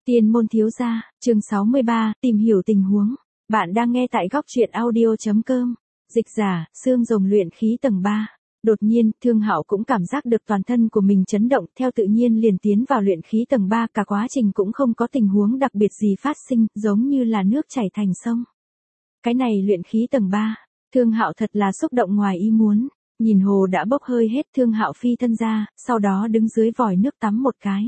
Tiên môn thiếu gia, chương 63, tìm hiểu tình huống. Bạn đang nghe tại góc truyện audio.com. Dịch giả, xương rồng luyện khí tầng 3. Đột nhiên, Thương Hạo cũng cảm giác được toàn thân của mình chấn động, theo tự nhiên liền tiến vào luyện khí tầng 3, cả quá trình cũng không có tình huống đặc biệt gì phát sinh, giống như là nước chảy thành sông. Cái này luyện khí tầng 3, Thương Hạo thật là xúc động ngoài ý muốn. Nhìn hồ đã bốc hơi hết, Thương Hạo phi thân ra, sau đó đứng dưới vòi nước tắm một cái.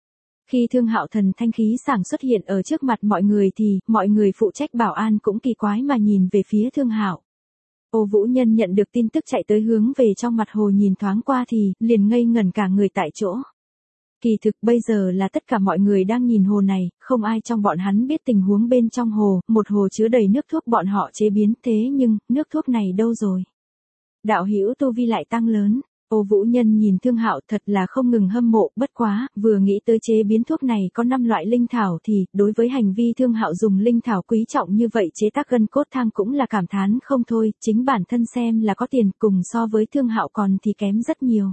Khi Thương Hạo thần thanh khí sảng xuất hiện ở trước mặt mọi người thì, mọi người phụ trách bảo an cũng kỳ quái mà nhìn về phía Thương Hạo. Ô Vũ Nhân nhận được tin tức chạy tới hướng về trong mặt hồ nhìn thoáng qua thì, liền ngây ngẩn cả người tại chỗ. Kỳ thực bây giờ là tất cả mọi người đang nhìn hồ này, không ai trong bọn hắn biết tình huống bên trong hồ, một hồ chứa đầy nước thuốc bọn họ chế biến, thế nhưng, nước thuốc này đâu rồi? Đạo hữu tu vi lại tăng lớn. Ô Vũ Nhân nhìn Thương Hạo thật là không ngừng hâm mộ, bất quá, vừa nghĩ tới chế biến thuốc này có 5 loại linh thảo thì, đối với hành vi Thương Hạo dùng linh thảo quý trọng như vậy chế tác gân cốt thang cũng là cảm thán không thôi, chính bản thân xem là có tiền cùng so với Thương Hạo còn thì kém rất nhiều.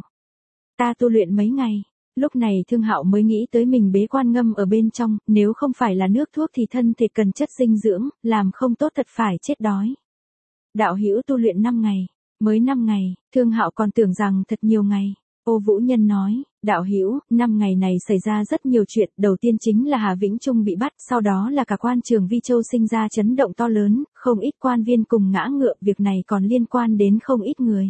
Ta tu luyện mấy ngày, lúc này Thương Hạo mới nghĩ tới mình bế quan ngâm ở bên trong, nếu không phải là nước thuốc thì thân thể cần chất dinh dưỡng, làm không tốt thật phải chết đói. Đạo hữu tu luyện 5 ngày. Mới 5 ngày, Thương Hạo còn tưởng rằng thật nhiều ngày. Ô Vũ Nhân nói, đạo hữu, 5 ngày này xảy ra rất nhiều chuyện, đầu tiên chính là Hà Vĩnh Trung bị bắt, sau đó là cả quan trường Vi Châu sinh ra chấn động to lớn, không ít quan viên cùng ngã ngựa, việc này còn liên quan đến không ít người.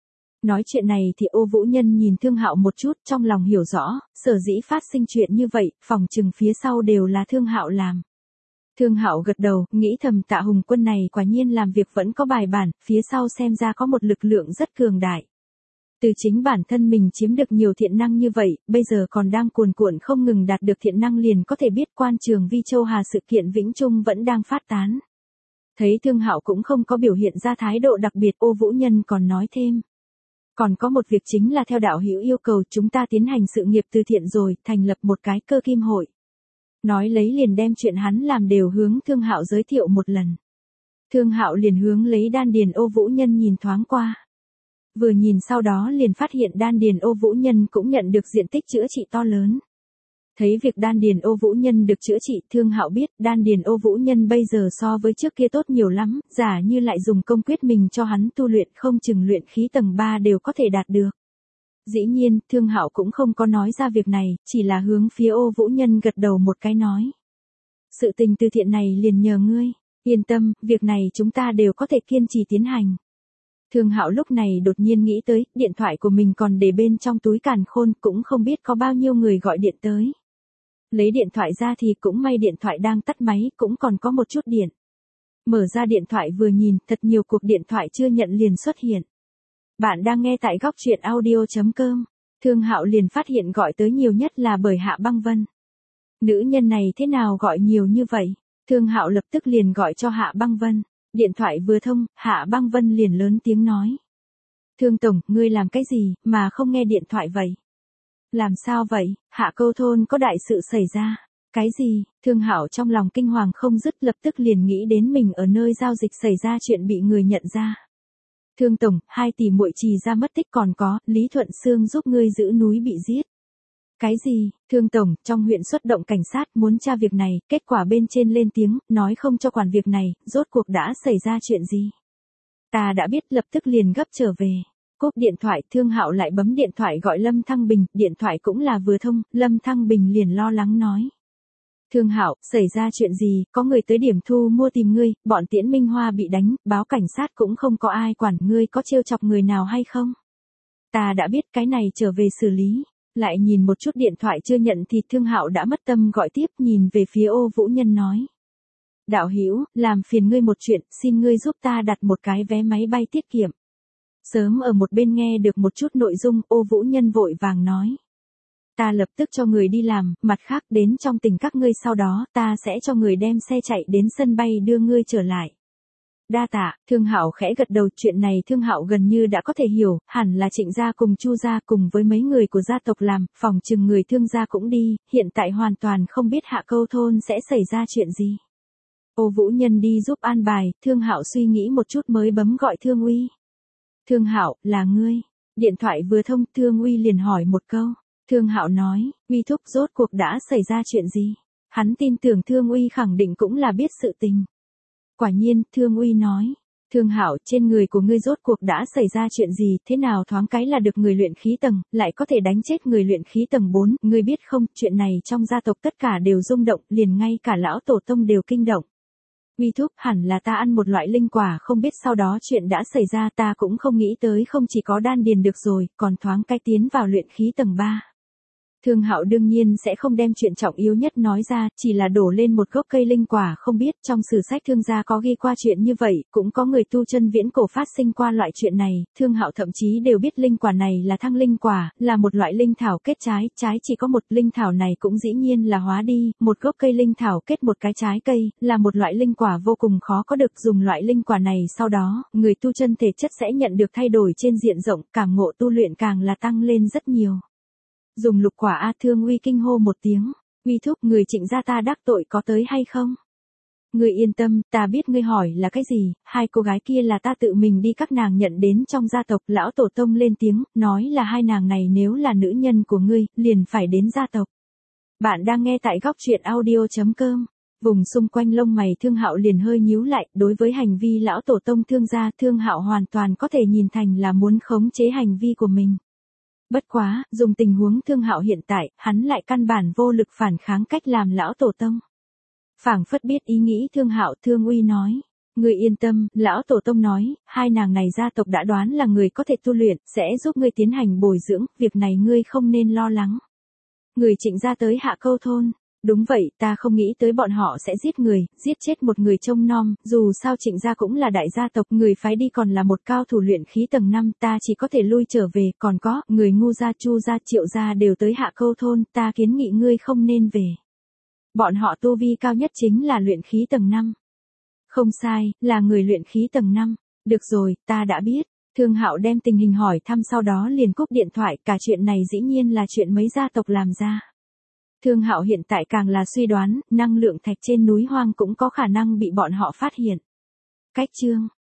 Nói chuyện này thì Ô Vũ Nhân nhìn Thương Hạo một chút, trong lòng hiểu rõ, sở dĩ phát sinh chuyện như vậy, phòng trừng phía sau đều là Thương Hạo làm. Thương Hạo gật đầu, nghĩ thầm Tạ Hùng Quân này quả nhiên làm việc vẫn có bài bản, phía sau xem ra có một lực lượng rất cường đại. Từ chính bản thân mình chiếm được nhiều thiện năng như vậy, bây giờ còn đang cuồn cuộn không ngừng đạt được thiện năng liền có thể biết quan trường Vi Châu Hà sự kiện Vĩnh Trung vẫn đang phát tán. Thấy Thương Hạo cũng không có biểu hiện ra thái độ đặc biệt, Ô Vũ Nhân còn nói thêm. Còn có một việc chính là theo đạo hữu yêu cầu chúng ta tiến hành sự nghiệp từ thiện rồi, thành lập một cái cơ kim hội. Nói lấy liền đem chuyện hắn làm đều hướng Thương Hạo giới thiệu một lần. Thương Hạo liền hướng lấy đan điền Ô Vũ Nhân nhìn thoáng qua. Vừa nhìn sau đó liền phát hiện đan điền Ô Vũ Nhân cũng nhận được diện tích chữa trị to lớn. Thấy việc đan điền Ô Vũ Nhân được chữa trị, Thương Hạo biết đan điền Ô Vũ Nhân bây giờ so với trước kia tốt nhiều lắm, giả như lại dùng công quyết mình cho hắn tu luyện không chừng luyện khí tầng 3 đều có thể đạt được. Dĩ nhiên, Thương Hạo cũng không có nói ra việc này, chỉ là hướng phía Ô Vũ Nhân gật đầu một cái nói. Sự tình từ thiện này liền nhờ ngươi, yên tâm, việc này chúng ta đều có thể kiên trì tiến hành. Thương Hạo lúc này đột nhiên nghĩ tới, điện thoại của mình còn để bên trong túi càn khôn, cũng không biết có bao nhiêu người gọi điện tới. Lấy điện thoại ra thì cũng may điện thoại đang tắt máy, cũng còn có một chút điện. Mở ra điện thoại vừa nhìn, thật nhiều cuộc điện thoại chưa nhận liền xuất hiện. Bạn đang nghe tại góc truyện audio.com. Thương Hạo liền phát hiện gọi tới nhiều nhất là bởi Hạ Băng Vân. Nữ nhân này thế nào gọi nhiều như vậy? Thương Hạo lập tức liền gọi cho Hạ Băng Vân. Điện thoại vừa thông, Hạ Băng Vân liền lớn tiếng nói. Thương Tổng, ngươi làm cái gì, mà không nghe điện thoại vậy? Làm sao vậy, Hạ Câu Thôn có đại sự xảy ra. Cái gì? Thương Hạo trong lòng kinh hoàng không dứt, lập tức liền nghĩ đến mình ở nơi giao dịch xảy ra chuyện bị người nhận ra. Thương Tổng, 2 tỷ muội Trì ra mất tích, còn có, Lý Thuận Sương giúp ngươi giữ núi bị giết. Cái gì? Thương Tổng, trong huyện xuất động cảnh sát muốn tra việc này, kết quả bên trên lên tiếng, nói không cho quản việc này, rốt cuộc đã xảy ra chuyện gì? Ta đã biết, lập tức liền gấp trở về. Cúp điện thoại, Thương Hạo lại bấm điện thoại gọi Lâm Thăng Bình, điện thoại cũng là vừa thông, Lâm Thăng Bình liền lo lắng nói. Thương Hạo, xảy ra chuyện gì, có người tới điểm thu mua tìm ngươi, bọn Tiễn Minh Hoa bị đánh, báo cảnh sát cũng không có ai quản, ngươi có trêu chọc người nào hay không? Ta đã biết, cái này trở về xử lý. Lại nhìn một chút điện thoại chưa nhận thì Thương Hạo đã mất tâm gọi tiếp, nhìn về phía Ô Vũ Nhân nói. Đạo hữu, làm phiền ngươi một chuyện, xin ngươi giúp ta đặt một cái vé máy bay tiết kiệm. Sớm ở một bên nghe được một chút nội dung, Ô Vũ Nhân vội vàng nói. Ta lập tức cho người đi làm, mặt khác đến trong tỉnh các ngươi sau đó, ta sẽ cho người đem xe chạy đến sân bay đưa ngươi trở lại. Đa tạ, Thương Hạo khẽ gật đầu, chuyện này Thương Hạo gần như đã có thể hiểu, hẳn là Trịnh gia cùng Chu gia cùng với mấy người của gia tộc làm, phòng chừng người Thương gia cũng đi, hiện tại hoàn toàn không biết Hạ Câu Thôn sẽ xảy ra chuyện gì. Ô Vũ Nhân đi giúp an bài, Thương Hạo suy nghĩ một chút mới bấm gọi Thương Uy. Thương Hạo, là ngươi. Điện thoại vừa thông, Thương Uy liền hỏi một câu. Thương Hạo nói, Uy thúc, rốt cuộc đã xảy ra chuyện gì? Hắn tin tưởng Thương Uy khẳng định cũng là biết sự tình. Quả nhiên, Thương Uy nói. Thương Hạo, trên người của ngươi rốt cuộc đã xảy ra chuyện gì, thế nào thoáng cái là được người luyện khí tầng, lại có thể đánh chết người luyện khí tầng 4, ngươi biết không, chuyện này trong gia tộc tất cả đều rung động, liền ngay cả lão tổ tông đều kinh động. Uy thúc, hẳn là ta ăn một loại linh quả, không biết sau đó chuyện đã xảy ra, ta cũng không nghĩ tới không chỉ có đan điền được rồi, còn thoáng cái tiến vào luyện khí tầng 3. Thương Hạo đương nhiên sẽ không đem chuyện trọng yếu nhất nói ra, chỉ là đổ lên một gốc cây linh quả, không biết trong sử sách Thương gia có ghi qua chuyện như vậy, cũng có người tu chân viễn cổ phát sinh qua loại chuyện này, Thương Hạo thậm chí đều biết linh quả này là thăng linh quả, là một loại linh thảo kết trái, trái chỉ có một, linh thảo này cũng dĩ nhiên là hóa đi, một gốc cây linh thảo kết một cái trái cây, là một loại linh quả vô cùng khó có được, dùng loại linh quả này sau đó, người tu chân thể chất sẽ nhận được thay đổi trên diện rộng, cảm ngộ tu luyện càng là tăng lên rất nhiều. Dùng lục quả A, Thương Uy kinh hô một tiếng. Uy thúc, người Trịnh gia ta đắc tội có tới hay không? Người yên tâm, ta biết ngươi hỏi là cái gì, hai cô gái kia là ta tự mình đi các nàng nhận đến trong gia tộc, lão tổ tông lên tiếng, nói là hai nàng này nếu là nữ nhân của ngươi, liền phải đến gia tộc. Bạn đang nghe tại góc truyện audio.com. Vùng xung quanh lông mày Thương Hạo liền hơi nhíu lại, đối với hành vi lão tổ tông Thương gia, Thương Hạo hoàn toàn có thể nhìn thành là muốn khống chế hành vi của mình. Bất quá, dùng tình huống Thương Hạo hiện tại, hắn lại căn bản vô lực phản kháng cách làm lão tổ tông. Phảng phất biết ý nghĩ Thương Hạo, Thương Uy nói. Ngươi yên tâm, lão tổ tông nói, hai nàng này gia tộc đã đoán là người có thể tu luyện, sẽ giúp ngươi tiến hành bồi dưỡng, việc này ngươi không nên lo lắng. Người Trịnh gia tới Hạ Câu thôn. Đúng vậy, ta không nghĩ tới bọn họ sẽ giết người, giết chết một người trông nom, dù sao Trịnh gia cũng là đại gia tộc, người phái đi còn là một cao thủ luyện khí tầng 5, ta chỉ có thể lui trở về, còn có, người Ngu gia, Chu gia, Triệu gia đều tới Hạ Câu thôn, ta kiến nghị ngươi không nên về. Bọn họ tu vi cao nhất chính là luyện khí tầng 5. Không sai, là người luyện khí tầng 5. Được rồi, ta đã biết. Thương Hạo đem tình hình hỏi thăm sau đó liền cúp điện thoại, cả chuyện này dĩ nhiên là chuyện mấy gia tộc làm ra. Thương Hạo hiện tại càng là suy đoán, năng lượng thạch trên núi hoang cũng có khả năng bị bọn họ phát hiện. Cách chương